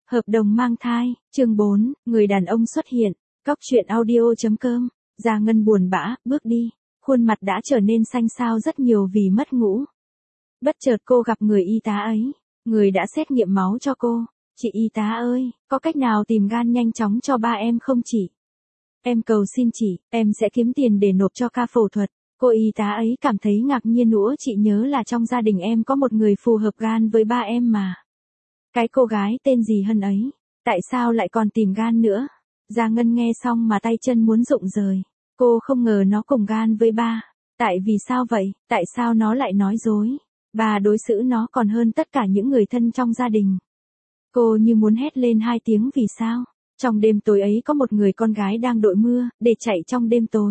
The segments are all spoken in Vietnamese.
Hợp đồng mang thai, chương 4, người đàn ông xuất hiện, Cóc truyện audio.com, Gia Ngân buồn bã, bước đi, khuôn mặt đã trở nên xanh xao rất nhiều vì mất ngủ. Bất chợt cô gặp người y tá ấy, người đã xét nghiệm máu cho cô. Chị y tá ơi, có cách nào tìm gan nhanh chóng cho ba em không chị? Em cầu xin chị, em sẽ kiếm tiền để nộp cho ca phẫu thuật. Cô y tá ấy cảm thấy ngạc nhiên nữa, chị nhớ là trong gia đình em có một người phù hợp gan với ba em mà. Cái cô gái tên gì Hân ấy, tại sao lại còn tìm gan nữa? Gia Ngân nghe xong mà tay chân muốn rụng rời. Cô không ngờ nó cùng gan với ba. Tại vì sao vậy? Tại sao nó lại nói dối? Bà đối xử nó còn hơn tất cả những người thân trong gia đình. Cô như muốn hét lên hai tiếng vì sao? Trong đêm tối ấy có một người con gái đang đội mưa, để chạy trong đêm tối.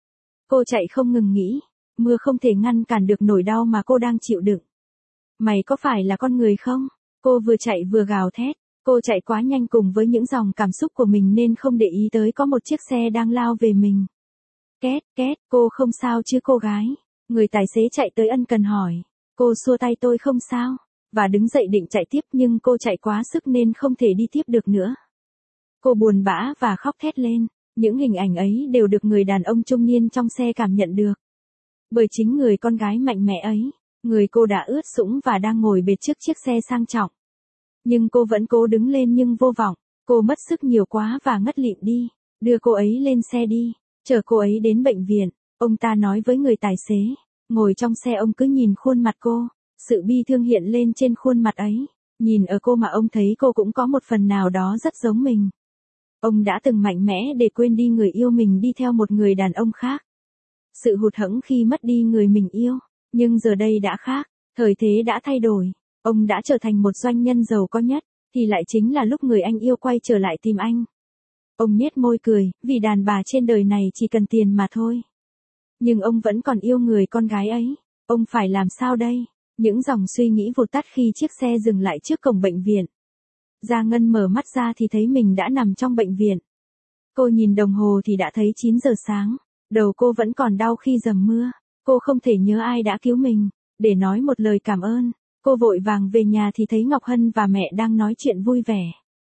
Cô chạy không ngừng nghĩ, mưa không thể ngăn cản được nỗi đau mà cô đang chịu đựng. Mày có phải là con người không? Cô vừa chạy vừa gào thét, cô chạy quá nhanh cùng với những dòng cảm xúc của mình nên không để ý tới có một chiếc xe đang lao về mình. Két, két, cô không sao chứ cô gái? Người tài xế chạy tới ân cần hỏi. Cô xua tay tôi không sao, và đứng dậy định chạy tiếp nhưng cô chạy quá sức nên không thể đi tiếp được nữa. Cô buồn bã và khóc thét lên, những hình ảnh ấy đều được người đàn ông trung niên trong xe cảm nhận được. Bởi chính người con gái mạnh mẽ ấy, người cô đã ướt sũng và đang ngồi bệt trước chiếc xe sang trọng. Nhưng cô vẫn cố đứng lên nhưng vô vọng, cô mất sức nhiều quá và ngất lịm đi, đưa cô ấy lên xe đi, chở cô ấy đến bệnh viện. Ông ta nói với người tài xế, ngồi trong xe ông cứ nhìn khuôn mặt cô, sự bi thương hiện lên trên khuôn mặt ấy, nhìn ở cô mà ông thấy cô cũng có một phần nào đó rất giống mình. Ông đã từng mạnh mẽ để quên đi người yêu mình đi theo một người đàn ông khác. Sự hụt hẫng khi mất đi người mình yêu, nhưng giờ đây đã khác, thời thế đã thay đổi. Ông đã trở thành một doanh nhân giàu có nhất, thì lại chính là lúc người anh yêu quay trở lại tìm anh. Ông nhếch môi cười, vì đàn bà trên đời này chỉ cần tiền mà thôi. Nhưng ông vẫn còn yêu người con gái ấy. Ông phải làm sao đây? Những dòng suy nghĩ vụt tắt khi chiếc xe dừng lại trước cổng bệnh viện. Gia Ngân mở mắt ra thì thấy mình đã nằm trong bệnh viện. Cô nhìn đồng hồ thì đã thấy 9 giờ sáng. Đầu cô vẫn còn đau khi dầm mưa. Cô không thể nhớ ai đã cứu mình, để nói một lời cảm ơn. Cô vội vàng về nhà thì thấy Ngọc Hân và mẹ đang nói chuyện vui vẻ.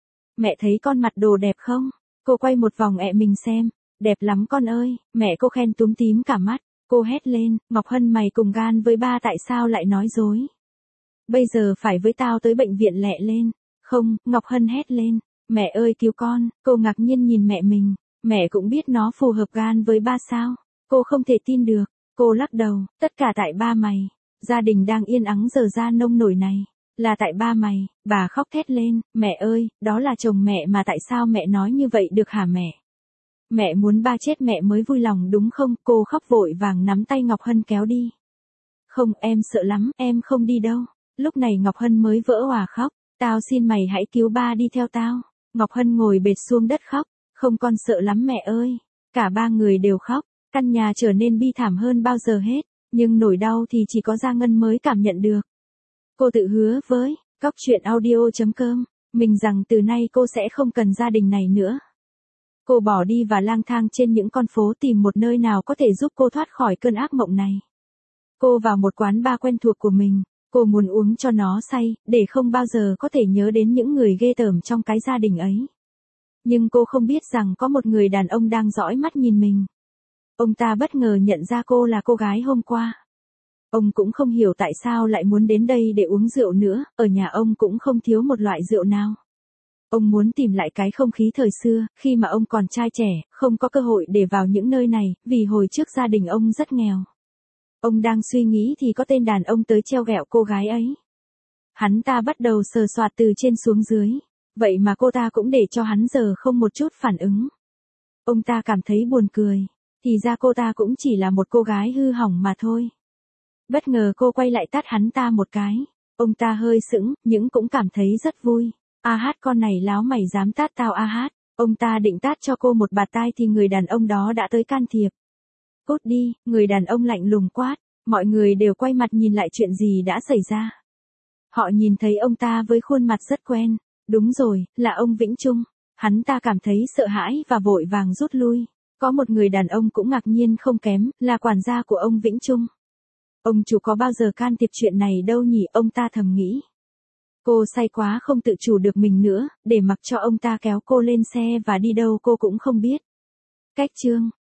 Mẹ thấy con mặc đồ đẹp không? Cô quay một vòng ẹ mình xem. Đẹp lắm con ơi, mẹ cô khen túm tím cả mắt. Cô hét lên, Ngọc Hân mày cùng gan với ba tại sao lại nói dối? Bây giờ phải với tao tới bệnh viện lẹ lên. Không, Ngọc Hân hét lên, mẹ ơi cứu con. Cô ngạc nhiên nhìn mẹ mình, mẹ cũng biết nó phù hợp gan với ba sao? Cô không thể tin được, cô lắc đầu, tất cả tại ba mày. Gia đình đang yên ắng giờ ra nông nổi này, là tại ba mày. Bà khóc thét lên, mẹ ơi, đó là chồng mẹ mà tại sao mẹ nói như vậy được hả mẹ? Mẹ muốn ba chết mẹ mới vui lòng đúng không? Cô khóc vội vàng nắm tay Ngọc Hân kéo đi. Không, em sợ lắm, em không đi đâu. Lúc này Ngọc Hân mới vỡ òa khóc. Tao xin mày hãy cứu ba đi theo tao. Ngọc Hân ngồi bệt xuống đất khóc. Không con sợ lắm mẹ ơi. Cả ba người đều khóc. Căn nhà trở nên bi thảm hơn bao giờ hết. Nhưng nỗi đau thì chỉ có Gia Ngân mới cảm nhận được. Cô tự hứa với Cóc truyện audio.com mình rằng từ nay cô sẽ không cần gia đình này nữa. Cô bỏ đi và lang thang trên những con phố tìm một nơi nào có thể giúp cô thoát khỏi cơn ác mộng này. Cô vào một quán bar quen thuộc của mình. Cô muốn uống cho nó say, để không bao giờ có thể nhớ đến những người ghê tởm trong cái gia đình ấy. Nhưng cô không biết rằng có một người đàn ông đang dõi mắt nhìn mình. Ông ta bất ngờ nhận ra cô là cô gái hôm qua. Ông cũng không hiểu tại sao lại muốn đến đây để uống rượu nữa, ở nhà ông cũng không thiếu một loại rượu nào. Ông muốn tìm lại cái không khí thời xưa, khi mà ông còn trai trẻ, không có cơ hội để vào những nơi này, vì hồi trước gia đình ông rất nghèo. Ông đang suy nghĩ thì có tên đàn ông tới treo ghẹo cô gái ấy. Hắn ta bắt đầu sờ soạt từ trên xuống dưới, vậy mà cô ta cũng để cho hắn giờ không một chút phản ứng. Ông ta cảm thấy buồn cười, thì ra cô ta cũng chỉ là một cô gái hư hỏng mà thôi. Bất ngờ cô quay lại tát hắn ta một cái, ông ta hơi sững, nhưng cũng cảm thấy rất vui. A hát con này láo mày dám tát tao a hát. Ông ta định tát cho cô một bạt tai thì người đàn ông đó đã tới can thiệp. Cút đi, người đàn ông lạnh lùng quát. Mọi người đều quay mặt nhìn lại chuyện gì đã xảy ra. Họ nhìn thấy ông ta với khuôn mặt rất quen. Đúng rồi, là ông Vĩnh Trung. Hắn ta cảm thấy sợ hãi và vội vàng rút lui. Có một người đàn ông cũng ngạc nhiên không kém, là quản gia của ông Vĩnh Trung. Ông chủ có bao giờ can thiệp chuyện này đâu nhỉ, ông ta thầm nghĩ. Cô say quá không tự chủ được mình nữa, để mặc cho ông ta kéo cô lên xe và đi đâu cô cũng không biết. Cách chương